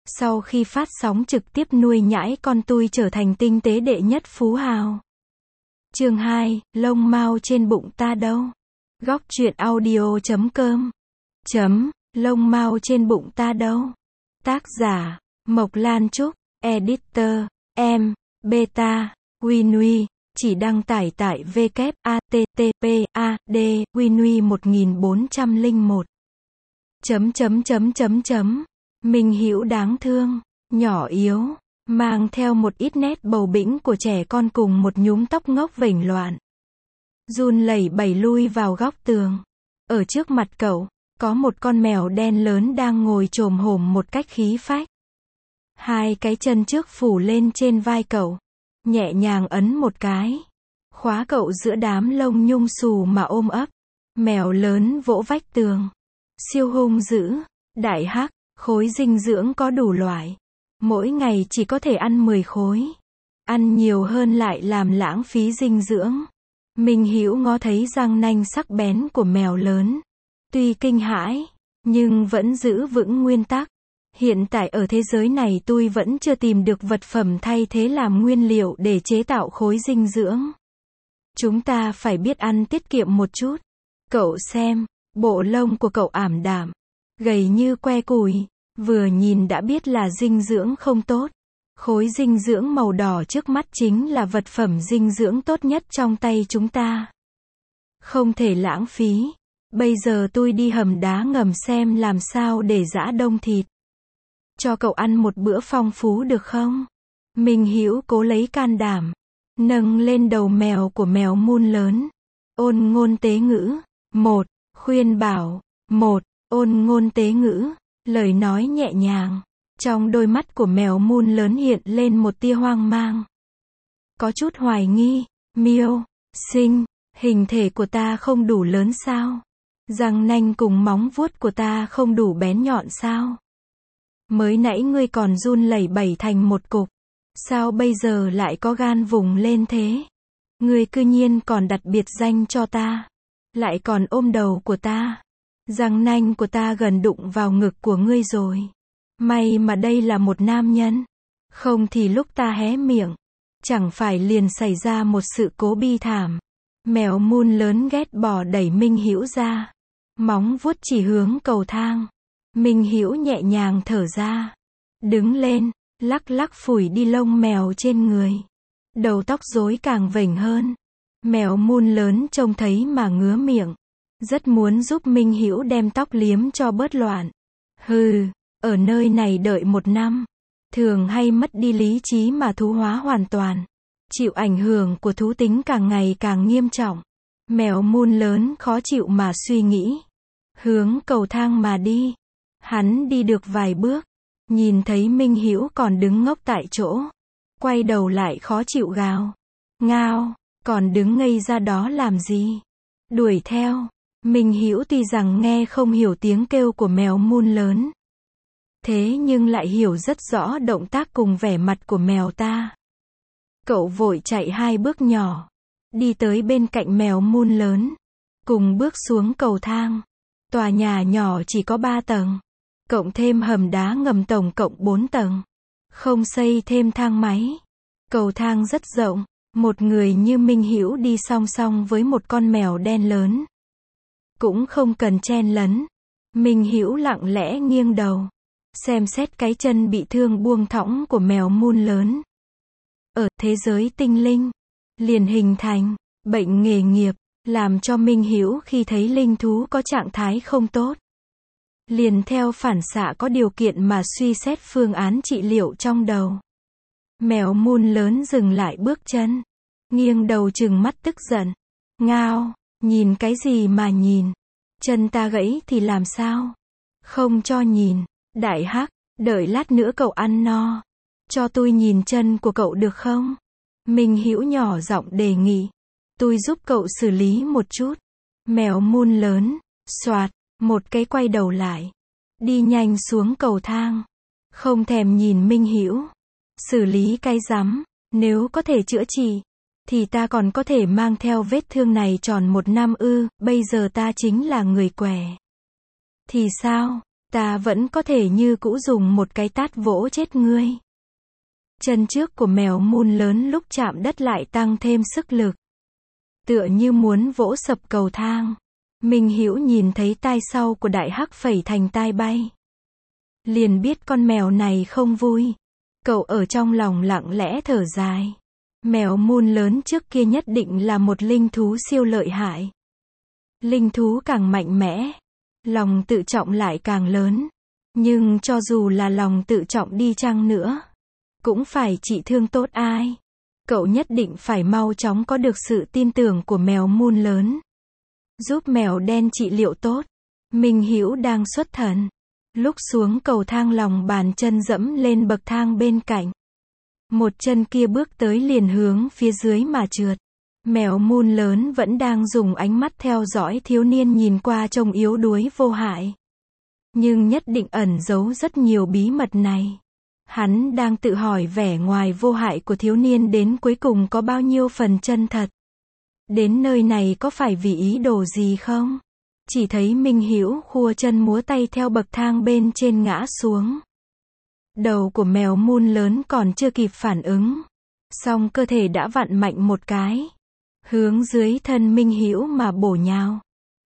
Sau khi phát sóng trực tiếp nuôi nhãi con tui trở thành tinh tế đệ nhất phú hào. Chương 2, lông mao trên bụng ta đâu? Góc truyện audio.com Lông mao trên bụng ta đâu? Tác giả, Mộc Lan Trúc, Editor, em, Beta, Winnie, chỉ đăng tải tại www.http://ad winnie 1401. Minh Hữu đáng thương, nhỏ yếu, mang theo một ít nét bầu bĩnh của trẻ con cùng một nhúm tóc ngốc vểnh loạn. Run lẩy bẩy lui vào góc tường. Ở trước mặt cậu, có một con mèo đen lớn đang ngồi chồm hổm một cách khí phách. Hai cái chân trước phủ lên trên vai cậu, nhẹ nhàng ấn một cái, khóa cậu giữa đám lông nhung xù mà ôm ấp. Mèo lớn vỗ vách tường. Siêu hung dữ, đại hắc, khối dinh dưỡng có đủ loại. Mỗi ngày chỉ có thể ăn 10 khối. Ăn nhiều hơn lại làm lãng phí dinh dưỡng. Minh Hữu ngó thấy răng nanh sắc bén của mèo lớn. Tuy kinh hãi, nhưng vẫn giữ vững nguyên tắc. Hiện tại ở thế giới này tôi vẫn chưa tìm được vật phẩm thay thế làm nguyên liệu để chế tạo khối dinh dưỡng. Chúng ta phải biết ăn tiết kiệm một chút. Cậu xem, bộ lông của cậu ảm đạm, gầy như que củi, vừa nhìn đã biết là dinh dưỡng không tốt. Khối dinh dưỡng màu đỏ trước mắt chính là vật phẩm dinh dưỡng tốt nhất trong tay chúng ta. Không thể lãng phí. Bây giờ tôi đi hầm đá ngầm xem làm sao để giã đông thịt. Cho cậu ăn một bữa phong phú được không? Minh Hữu cố lấy can đảm, nâng lên đầu mèo của mèo mun lớn. Ôn ngôn tế ngữ. 1. Khuyên bảo. 1. Ôn ngôn tế ngữ. Lời nói nhẹ nhàng. Trong đôi mắt của mèo mun lớn hiện lên một tia hoang mang. Có chút hoài nghi. Miêu, Sinh, hình thể của ta không đủ lớn sao? Răng nanh cùng móng vuốt của ta không đủ bén nhọn sao? Mới nãy ngươi còn run lẩy bẩy thành một cục. Sao bây giờ lại có gan vùng lên thế? Ngươi cư nhiên còn đặt biệt danh cho ta. Lại còn ôm đầu của ta. Răng nanh của ta gần đụng vào ngực của ngươi rồi. May mà đây là một nam nhân. Không thì lúc ta hé miệng, chẳng phải liền xảy ra một sự cố bi thảm. Mèo mun lớn ghét bỏ đẩy Minh Hữu ra. Móng vuốt chỉ hướng cầu thang. Minh Hữu nhẹ nhàng thở ra. Đứng lên, lắc lắc phủi đi lông mèo trên người. Đầu tóc rối càng vểnh hơn. Mèo mun lớn trông thấy mà ngứa miệng. Rất muốn giúp Minh Hữu đem tóc liếm cho bớt loạn. Hừ, ở nơi này đợi 1 năm. Thường hay mất đi lý trí mà thú hóa hoàn toàn. Chịu ảnh hưởng của thú tính càng ngày càng nghiêm trọng. Mèo mun lớn khó chịu mà suy nghĩ. Hướng cầu thang mà đi. Hắn đi được vài bước. Nhìn thấy Minh Hữu còn đứng ngốc tại chỗ. Quay đầu lại khó chịu gào. Ngao, còn đứng ngây ra đó làm gì? Đuổi theo. Minh Hữu tuy rằng nghe không hiểu tiếng kêu của mèo mun lớn. Thế nhưng lại hiểu rất rõ động tác cùng vẻ mặt của mèo ta. Cậu vội chạy 2 bước nhỏ. Đi tới bên cạnh mèo mun lớn. Cùng bước xuống cầu thang. Tòa nhà nhỏ chỉ có 3 tầng. Cộng thêm hầm đá ngầm tổng cộng 4 tầng. Không xây thêm thang máy. Cầu thang rất rộng. Một người như Minh Hữu đi song song với một con mèo đen lớn. Cũng không cần chen lấn. Minh Hữu lặng lẽ nghiêng đầu. Xem xét cái chân bị thương buông thõng của mèo mun lớn. Ở thế giới tinh linh, liền hình thành bệnh nghề nghiệp, làm cho Minh Hữu khi thấy linh thú có trạng thái không tốt. Liền theo phản xạ có điều kiện mà suy xét phương án trị liệu trong đầu. Mèo mun lớn dừng lại bước chân. Nghiêng đầu trừng mắt tức giận. Ngao, nhìn cái gì mà nhìn? Chân ta gãy thì làm sao? Không cho nhìn. Đại hắc, đợi lát nữa cậu ăn no. Cho tôi nhìn chân của cậu được không? Minh Hữu nhỏ giọng đề nghị. Tôi giúp cậu xử lý một chút. Mèo mun lớn, xoạt, một cái quay đầu lại. Đi nhanh xuống cầu thang. Không thèm nhìn Minh Hữu. Xử lý cái rắm, nếu có thể chữa trị, thì ta còn có thể mang theo vết thương này tròn 1 năm ư, bây giờ ta chính là người què. Thì sao? Ta vẫn có thể như cũ dùng một cái tát vỗ chết ngươi. Chân trước của mèo mun lớn lúc chạm đất lại tăng thêm sức lực. Tựa như muốn vỗ sập cầu thang. Minh Hữu nhìn thấy tai sau của đại hắc phẩy thành tai bay. Liền biết con mèo này không vui. Cậu ở trong lòng lặng lẽ thở dài. Mèo mun lớn trước kia nhất định là một linh thú siêu lợi hại. Linh thú càng mạnh mẽ, lòng tự trọng lại càng lớn. Nhưng cho dù là lòng tự trọng đi chăng nữa, cũng phải trị thương tốt ai. Cậu nhất định phải mau chóng có được sự tin tưởng của mèo mun lớn. Giúp mèo đen trị liệu tốt. Minh Hữu đang xuất thần. Lúc xuống cầu thang lòng bàn chân dẫm lên bậc thang bên cạnh. Một chân kia bước tới liền hướng phía dưới mà trượt. Mèo mun lớn vẫn đang dùng ánh mắt theo dõi thiếu niên nhìn qua trông yếu đuối vô hại. Nhưng nhất định ẩn giấu rất nhiều bí mật này. Hắn đang tự hỏi vẻ ngoài vô hại của thiếu niên đến cuối cùng có bao nhiêu phần chân thật. Đến nơi này có phải vì ý đồ gì không? Chỉ thấy Minh Hữu khua chân múa tay theo bậc thang bên trên ngã xuống. Đầu của mèo mun lớn còn chưa kịp phản ứng. Song cơ thể đã vặn mạnh một cái. Hướng dưới thân Minh Hữu mà bổ nhào.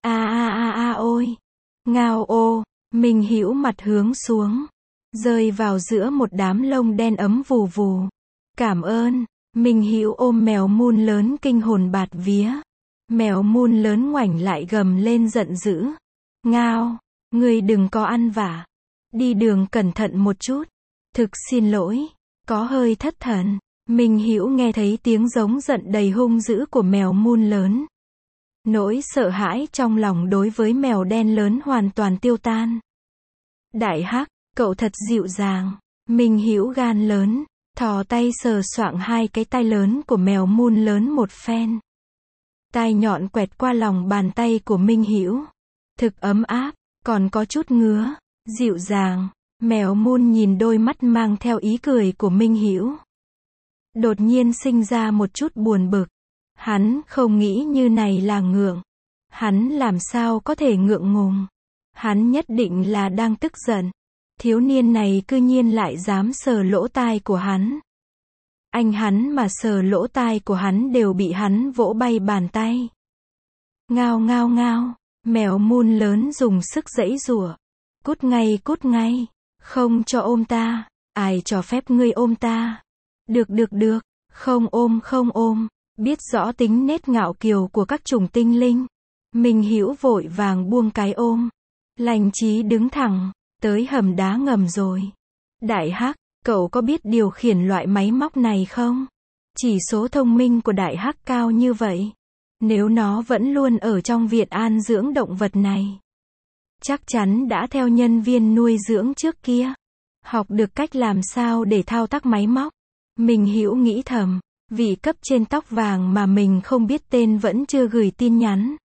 Ôi. Ngao ô. Minh Hữu mặt hướng xuống. Rơi vào giữa một đám lông đen ấm vù vù. Cảm ơn. Minh Hữu ôm mèo mun lớn kinh hồn bạt vía. Mèo mun lớn ngoảnh lại gầm lên giận dữ. Ngao. Ngươi đừng có ăn vả. Đi đường cẩn thận một chút. Thực xin lỗi. Có hơi thất thần. Minh Hữu nghe thấy tiếng giống giận đầy hung dữ của mèo mun lớn. Nỗi sợ hãi trong lòng đối với mèo đen lớn hoàn toàn tiêu tan. Đại hắc, cậu thật dịu dàng. Minh Hữu gan lớn, thò tay sờ soạng hai cái tai lớn của mèo mun lớn một phen. Tai nhọn quẹt qua lòng bàn tay của Minh Hữu. Thực ấm áp, còn có chút ngứa, dịu dàng. Mèo mun nhìn đôi mắt mang theo ý cười của Minh Hữu. Đột nhiên sinh ra một chút buồn bực. Hắn không nghĩ như này là ngượng. Hắn làm sao có thể ngượng ngùng. Hắn nhất định là đang tức giận. Thiếu niên này cư nhiên lại dám sờ lỗ tai của hắn. Anh hắn mà sờ lỗ tai của hắn đều bị hắn vỗ bay bàn tay. Ngao ngao ngao. Mèo mun lớn dùng sức giãy giụa. Cút ngay cút ngay. Không cho ôm ta. Ai cho phép ngươi ôm ta. Được. Không ôm. Biết rõ tính nết ngạo kiều của các chủng tinh linh. Minh Hữu vội vàng buông cái ôm. Lành trí đứng thẳng. Tới hầm đá ngầm rồi. Đại hắc, cậu có biết điều khiển loại máy móc này không? Chỉ số thông minh của đại hắc cao như vậy. Nếu nó vẫn luôn ở trong viện an dưỡng động vật này, chắc chắn đã theo nhân viên nuôi dưỡng trước kia. Học được cách làm sao để thao tác máy móc. Minh Hữu nghĩ thầm. Vị cấp trên tóc vàng mà mình không biết tên vẫn chưa gửi tin nhắn.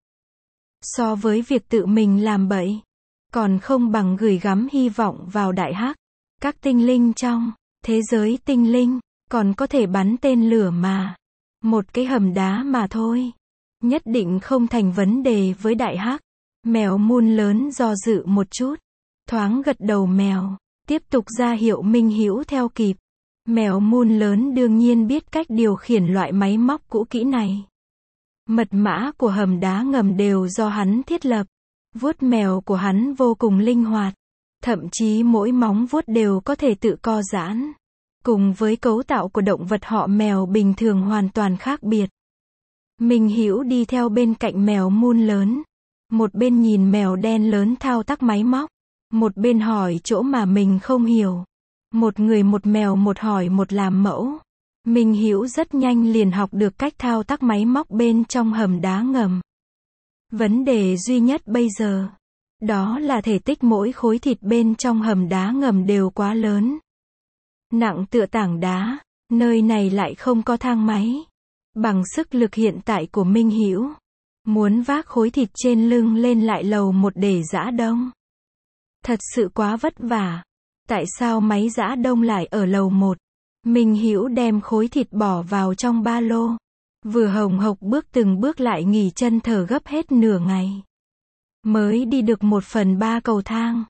So với việc tự mình làm bậy, còn không bằng gửi gắm hy vọng vào đại hắc. Các tinh linh trong thế giới tinh linh còn có thể bắn tên lửa mà. Một cái hầm đá mà thôi. Nhất định không thành vấn đề với đại hắc. Mèo mun lớn do dự một chút. Thoáng gật đầu mèo. Tiếp tục ra hiệu Minh Hữu theo kịp. Mèo mun lớn đương nhiên biết cách điều khiển loại máy móc cũ kỹ này. Mật mã của hầm đá ngầm đều do hắn thiết lập. Vuốt mèo của hắn vô cùng linh hoạt. Thậm chí mỗi móng vuốt đều có thể tự co giãn. Cùng với cấu tạo của động vật họ mèo bình thường hoàn toàn khác biệt. Minh Hữu đi theo bên cạnh mèo mun lớn. Một bên nhìn mèo đen lớn thao tác máy móc. Một bên hỏi chỗ mà mình không hiểu. Một người một mèo một hỏi một làm mẫu. Minh Hữu rất nhanh liền học được cách thao tác máy móc bên trong hầm đá ngầm. Vấn đề duy nhất bây giờ, đó là thể tích mỗi khối thịt bên trong hầm đá ngầm đều quá lớn. Nặng tựa tảng đá, nơi này lại không có thang máy. Bằng sức lực hiện tại của Minh Hữu, muốn vác khối thịt trên lưng lên lại lầu một để giã đông. Thật sự quá vất vả. Tại sao máy giã đông lại ở lầu 1? Minh Hữu đem khối thịt bỏ vào trong ba lô. Vừa hồng hộc bước từng bước lại nghỉ chân thở gấp hết nửa ngày. Mới đi được 1/3 cầu thang.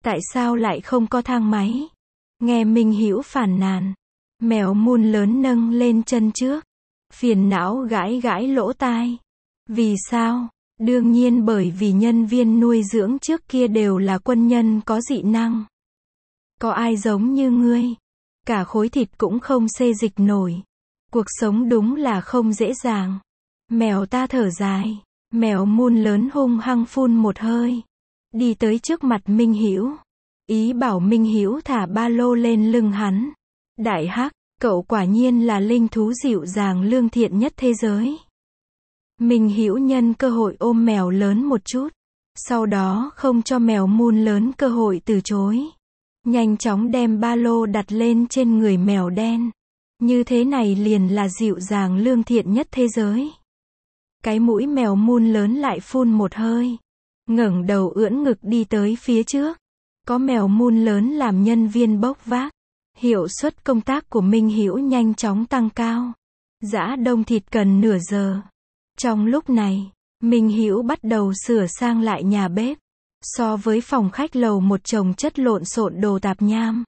Tại sao lại không có thang máy? Nghe Minh Hữu phàn nàn. Mèo mun lớn nâng lên chân trước. Phiền não gãi gãi lỗ tai. Vì sao? Đương nhiên bởi vì nhân viên nuôi dưỡng trước kia đều là quân nhân có dị năng. Có ai giống như ngươi? Cả khối thịt cũng không xê dịch nổi. Cuộc sống đúng là không dễ dàng. Mèo ta thở dài. Mèo mun lớn hung hăng phun một hơi. Đi tới trước mặt Minh Hữu. Ý bảo Minh Hữu thả ba lô lên lưng hắn. Đại Hắc, cậu quả nhiên là linh thú dịu dàng lương thiện nhất thế giới. Minh Hữu nhân cơ hội ôm mèo lớn một chút. Sau đó không cho mèo mun lớn cơ hội từ chối. Nhanh chóng đem ba lô đặt lên trên người mèo đen. Như thế này liền là dịu dàng lương thiện nhất thế giới. Cái mũi mèo mun lớn lại phun một hơi. Ngẩng đầu ưỡn ngực đi tới phía trước. Có mèo mun lớn làm nhân viên bốc vác. Hiệu suất công tác của Minh Hữu nhanh chóng tăng cao. Giã đông thịt cần nửa giờ. Trong lúc này, Minh Hữu bắt đầu sửa sang lại nhà bếp. So với phòng khách lầu một chồng chất lộn xộn đồ tạp nham.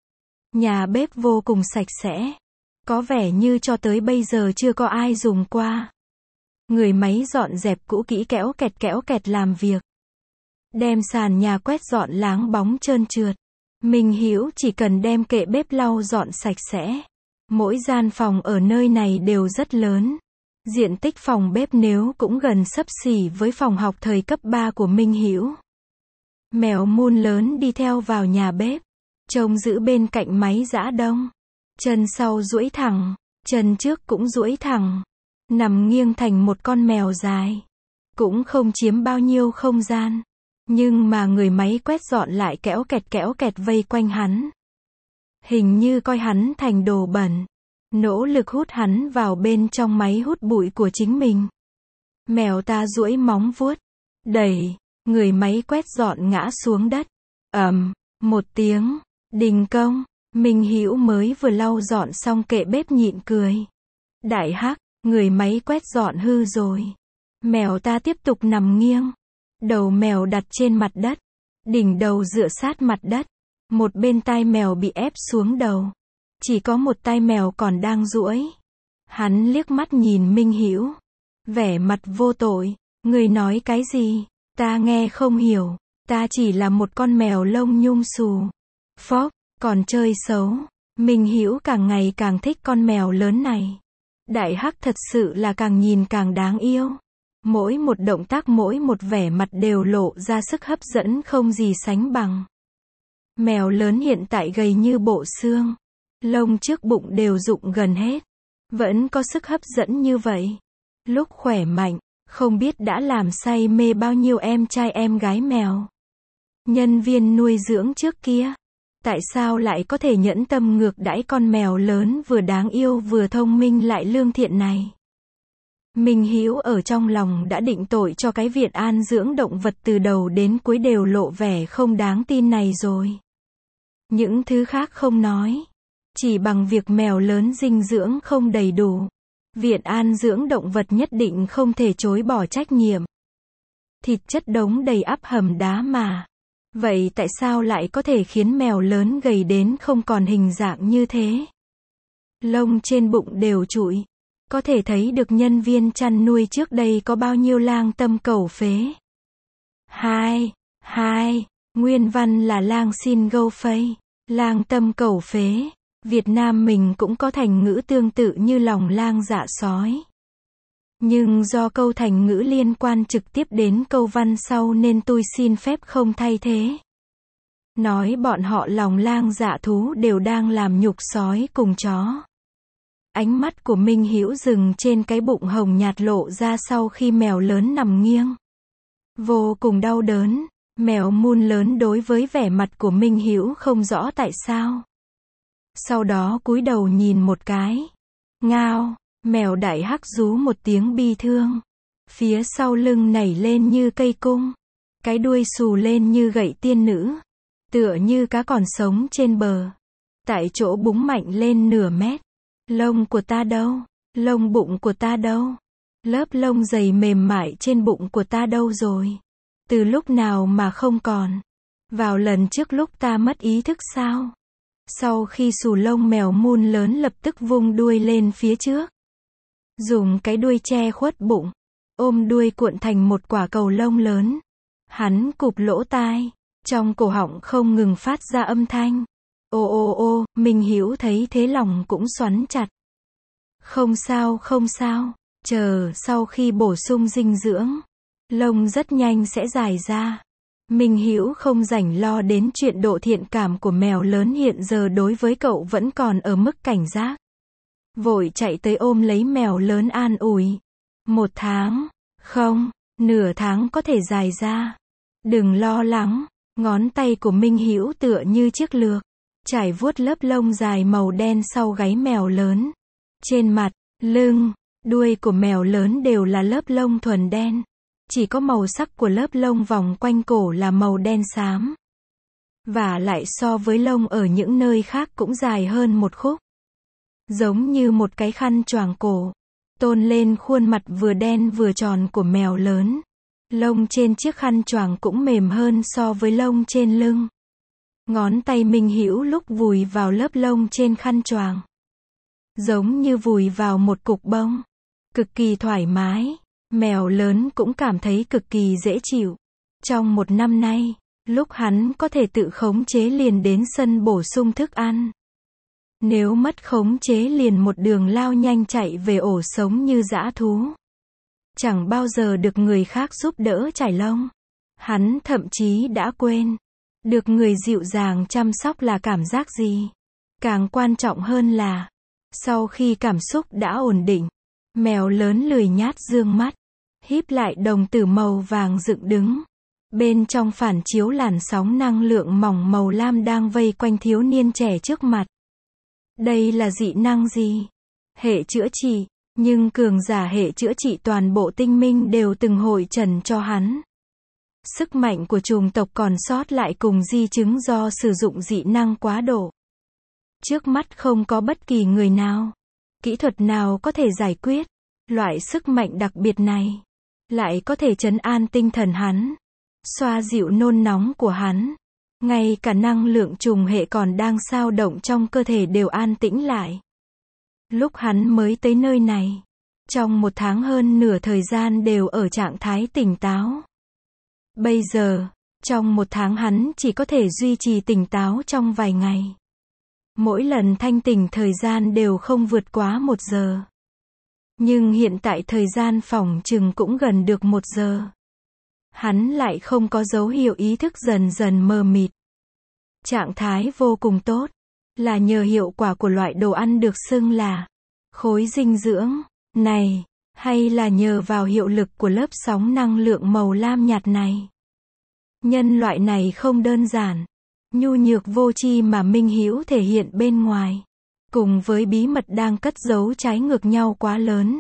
Nhà bếp vô cùng sạch sẽ. Có vẻ như cho tới bây giờ chưa có ai dùng qua. Người máy dọn dẹp cũ kỹ kéo kẹt làm việc. Đem sàn nhà quét dọn láng bóng trơn trượt. Minh Hữu chỉ cần đem kệ bếp lau dọn sạch sẽ. Mỗi gian phòng ở nơi này đều rất lớn. Diện tích phòng bếp nếu cũng gần xấp xỉ với phòng học thời cấp 3 của Minh Hữu. Mèo mun lớn đi theo vào nhà bếp. Trông giữ bên cạnh máy giã đông. Chân sau duỗi thẳng. Chân trước cũng duỗi thẳng. Nằm nghiêng thành một con mèo dài. Cũng không chiếm bao nhiêu không gian. Nhưng mà người máy quét dọn lại kéo kẹt vây quanh hắn. Hình như coi hắn thành đồ bẩn. Nỗ lực hút hắn vào bên trong máy hút bụi của chính mình. Mèo ta duỗi móng vuốt. Đẩy. Người máy quét dọn ngã xuống đất. Một tiếng. Đình công. Minh Hữu mới vừa lau dọn xong kệ bếp nhịn cười. Đại Hắc. Người máy quét dọn hư rồi. Mèo ta tiếp tục nằm nghiêng. Đầu mèo đặt trên mặt đất. Đỉnh đầu dựa sát mặt đất. Một bên tai mèo bị ép xuống đầu. Chỉ có một tai mèo còn đang duỗi. Hắn liếc mắt nhìn Minh Hữu. Vẻ mặt vô tội. Người nói cái gì? Ta nghe không hiểu. Ta chỉ là một con mèo lông nhung xù. Phốc, còn chơi xấu. Minh Hữu càng ngày càng thích con mèo lớn này. Đại Hắc thật sự là càng nhìn càng đáng yêu. Mỗi một động tác mỗi một vẻ mặt đều lộ ra sức hấp dẫn không gì sánh bằng. Mèo lớn hiện tại gầy như bộ xương. Lông trước bụng đều rụng gần hết. Vẫn có sức hấp dẫn như vậy. Lúc khỏe mạnh, không biết đã làm say mê bao nhiêu em trai em gái mèo. Nhân viên nuôi dưỡng trước kia. Tại sao lại có thể nhẫn tâm ngược đãi con mèo lớn vừa đáng yêu vừa thông minh lại lương thiện này? Minh Hữu ở trong lòng đã định tội cho cái viện an dưỡng động vật từ đầu đến cuối đều lộ vẻ không đáng tin này rồi. Những thứ khác không nói. Chỉ bằng việc mèo lớn dinh dưỡng không đầy đủ. Viện an dưỡng động vật nhất định không thể chối bỏ trách nhiệm. Thịt chất đống đầy ắp hầm đá mà. Vậy tại sao lại có thể khiến mèo lớn gầy đến không còn hình dạng như thế? Lông trên bụng đều trụi. Có thể thấy được nhân viên chăn nuôi trước đây có bao nhiêu lang tâm cầu phế. Nguyên văn là lang xin gâu phây. Lang tâm cầu phế. Việt Nam mình cũng có thành ngữ tương tự như lòng lang dạ sói. Nhưng do câu thành ngữ liên quan trực tiếp đến câu văn sau nên tôi xin phép không thay thế. Nói bọn họ lòng lang dạ thú đều đang làm nhục sói cùng chó. Ánh mắt của Minh Hữu dừng trên cái bụng hồng nhạt lộ ra sau khi mèo lớn nằm nghiêng. Vô cùng đau đớn, mèo mun lớn đối với vẻ mặt của Minh Hữu không rõ tại sao. Sau đó cúi đầu nhìn một cái. Ngao, mèo Đại Hắc rú một tiếng bi thương. Phía sau lưng nảy lên như cây cung. Cái đuôi xù lên như gậy tiên nữ. Tựa như cá còn sống trên bờ. Tại chỗ búng mạnh lên nửa mét. Lông của ta đâu? Lông bụng của ta đâu? Lớp lông dày mềm mại trên bụng của ta đâu rồi? Từ lúc nào mà không còn? Vào lần trước lúc ta mất ý thức sao? Sau khi xù lông mèo mun lớn lập tức vung đuôi lên phía trước. Dùng cái đuôi che khuất bụng. Ôm đuôi cuộn thành một quả cầu lông lớn. Hắn cụp lỗ tai. Trong cổ họng không ngừng phát ra âm thanh. Ô ô ô, Minh Hữu thấy thế lòng cũng xoắn chặt. Không sao không sao, chờ sau khi bổ sung dinh dưỡng, lông rất nhanh sẽ dài ra. Minh Hữu không rảnh lo đến chuyện độ thiện cảm của mèo lớn hiện giờ đối với cậu vẫn còn ở mức cảnh giác. Vội chạy tới ôm lấy mèo lớn an ủi. 1 tháng, không, nửa tháng có thể dài ra. Đừng lo lắng, ngón tay của Minh Hữu tựa như chiếc lược, trải vuốt lớp lông dài màu đen sau gáy mèo lớn. Trên mặt, lưng, đuôi của mèo lớn đều là lớp lông thuần đen. Chỉ có màu sắc của lớp lông vòng quanh cổ là màu đen xám. Và lại so với lông ở những nơi khác cũng dài hơn một khúc. Giống như một cái khăn choàng cổ, tôn lên khuôn mặt vừa đen vừa tròn của mèo lớn. Lông trên chiếc khăn choàng cũng mềm hơn so với lông trên lưng. Ngón tay Minh Hữu lúc vùi vào lớp lông trên khăn choàng, giống như vùi vào một cục bông. Cực kỳ thoải mái. Mèo lớn cũng cảm thấy cực kỳ dễ chịu. Trong 1 năm nay, lúc hắn có thể tự khống chế liền đến sân bổ sung thức ăn. Nếu mất khống chế liền một đường lao nhanh chạy về ổ sống như dã thú. Chẳng bao giờ được người khác giúp đỡ chải lông. Hắn thậm chí đã quên được người dịu dàng chăm sóc là cảm giác gì. Càng quan trọng hơn là, sau khi cảm xúc đã ổn định, mèo lớn lười nhát dương mắt, híp lại đồng tử màu vàng dựng đứng. Bên trong phản chiếu làn sóng năng lượng mỏng màu lam đang vây quanh thiếu niên trẻ trước mặt. Đây là dị năng gì? Hệ chữa trị, nhưng cường giả hệ chữa trị toàn bộ tinh minh đều từng hội trần cho hắn. Sức mạnh của chủng tộc còn sót lại cùng di chứng do sử dụng dị năng quá độ. Trước mắt không có bất kỳ người nào, kỹ thuật nào có thể giải quyết loại sức mạnh đặc biệt này. Lại có thể trấn an tinh thần hắn, xoa dịu nôn nóng của hắn. Ngay cả năng lượng trùng hệ còn đang xao động trong cơ thể đều an tĩnh lại. Lúc hắn mới tới nơi này, trong 1 tháng hơn nửa thời gian đều ở trạng thái tỉnh táo. Bây giờ, trong 1 tháng hắn chỉ có thể duy trì tỉnh táo trong vài ngày. Mỗi lần thanh tỉnh thời gian đều không vượt quá 1 giờ. Nhưng hiện tại thời gian phỏng chừng cũng gần được 1 giờ. Hắn lại không có dấu hiệu ý thức dần dần mờ mịt. Trạng thái vô cùng tốt, là nhờ hiệu quả của loại đồ ăn được xưng là khối dinh dưỡng này, hay là nhờ vào hiệu lực của lớp sóng năng lượng màu lam nhạt này. Nhân loại này không đơn giản, nhu nhược vô tri mà Minh Hữu thể hiện bên ngoài, cùng với bí mật đang cất giấu trái ngược nhau quá lớn,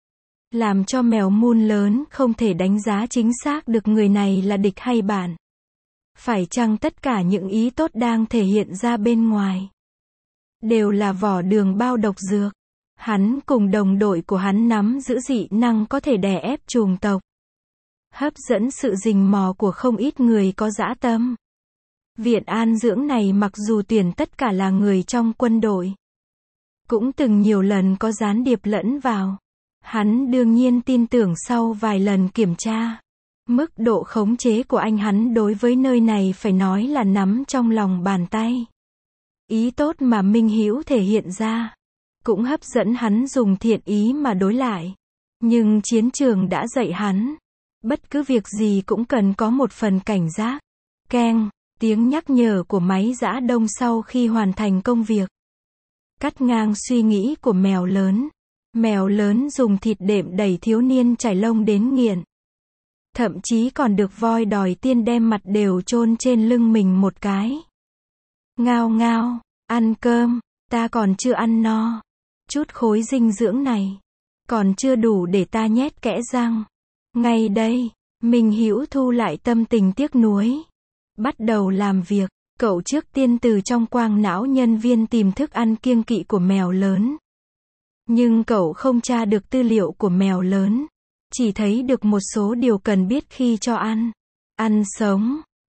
làm cho mèo mun lớn không thể đánh giá chính xác được người này là địch hay bạn. Phải chăng tất cả những ý tốt đang thể hiện ra bên ngoài đều là vỏ đường bao độc dược? Hắn cùng đồng đội của hắn nắm giữ dị năng có thể đè ép chủng tộc, hấp dẫn sự rình mò của không ít người có dã tâm. Viện an dưỡng này mặc dù tuyển tất cả là người trong quân đội, cũng từng nhiều lần có gián điệp lẫn vào. Hắn đương nhiên tin tưởng sau vài lần kiểm tra, mức độ khống chế của anh hắn đối với nơi này phải nói là nắm trong lòng bàn tay. Ý tốt mà Minh Hữu thể hiện ra, cũng hấp dẫn hắn dùng thiện ý mà đối lại. Nhưng chiến trường đã dạy hắn, bất cứ việc gì cũng cần có một phần cảnh giác. Keng, tiếng nhắc nhở của máy giã đông sau khi hoàn thành công việc. Cắt ngang suy nghĩ của mèo lớn. Mèo lớn dùng thịt đệm đẩy thiếu niên chải lông đến nghiện. Thậm chí còn được voi đòi tiên đem mặt đều chôn trên lưng mình một cái. Ngao ngao, ăn cơm, ta còn chưa ăn no. Chút khối dinh dưỡng này, còn chưa đủ để ta nhét kẽ răng. Ngay đây, Minh Hữu thu lại tâm tình tiếc nuối. Bắt đầu làm việc, cậu trước tiên từ trong quang não nhân viên tìm thức ăn kiêng kỵ của mèo lớn. Nhưng cậu không tra được tư liệu của mèo lớn, chỉ thấy được một số điều cần biết khi cho ăn. Ăn sống,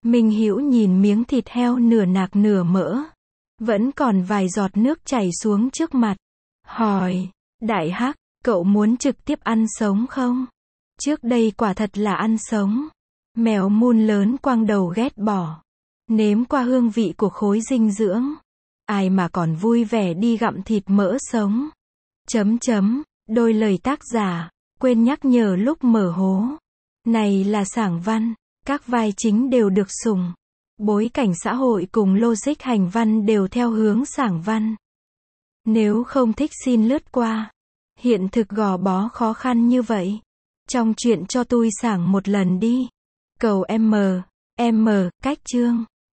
Minh Hữu nhìn miếng thịt heo nửa nạc nửa mỡ. Vẫn còn vài giọt nước chảy xuống trước mặt. Hỏi, Đại Hắc, cậu muốn trực tiếp ăn sống không? Trước đây quả thật là ăn sống. Mèo mun lớn quăng đầu ghét bỏ. Nếm qua hương vị của khối dinh dưỡng. Ai mà còn vui vẻ đi gặm thịt mỡ sống. Đôi lời tác giả, quên nhắc nhở lúc mở hố. Này là sảng văn, các vai chính đều được sủng. Bối cảnh xã hội cùng logic hành văn đều theo hướng sảng văn. Nếu không thích xin lướt qua. Hiện thực gò bó khó khăn như vậy. Trong chuyện cho tôi sảng một lần đi. Cầu M, cách chương.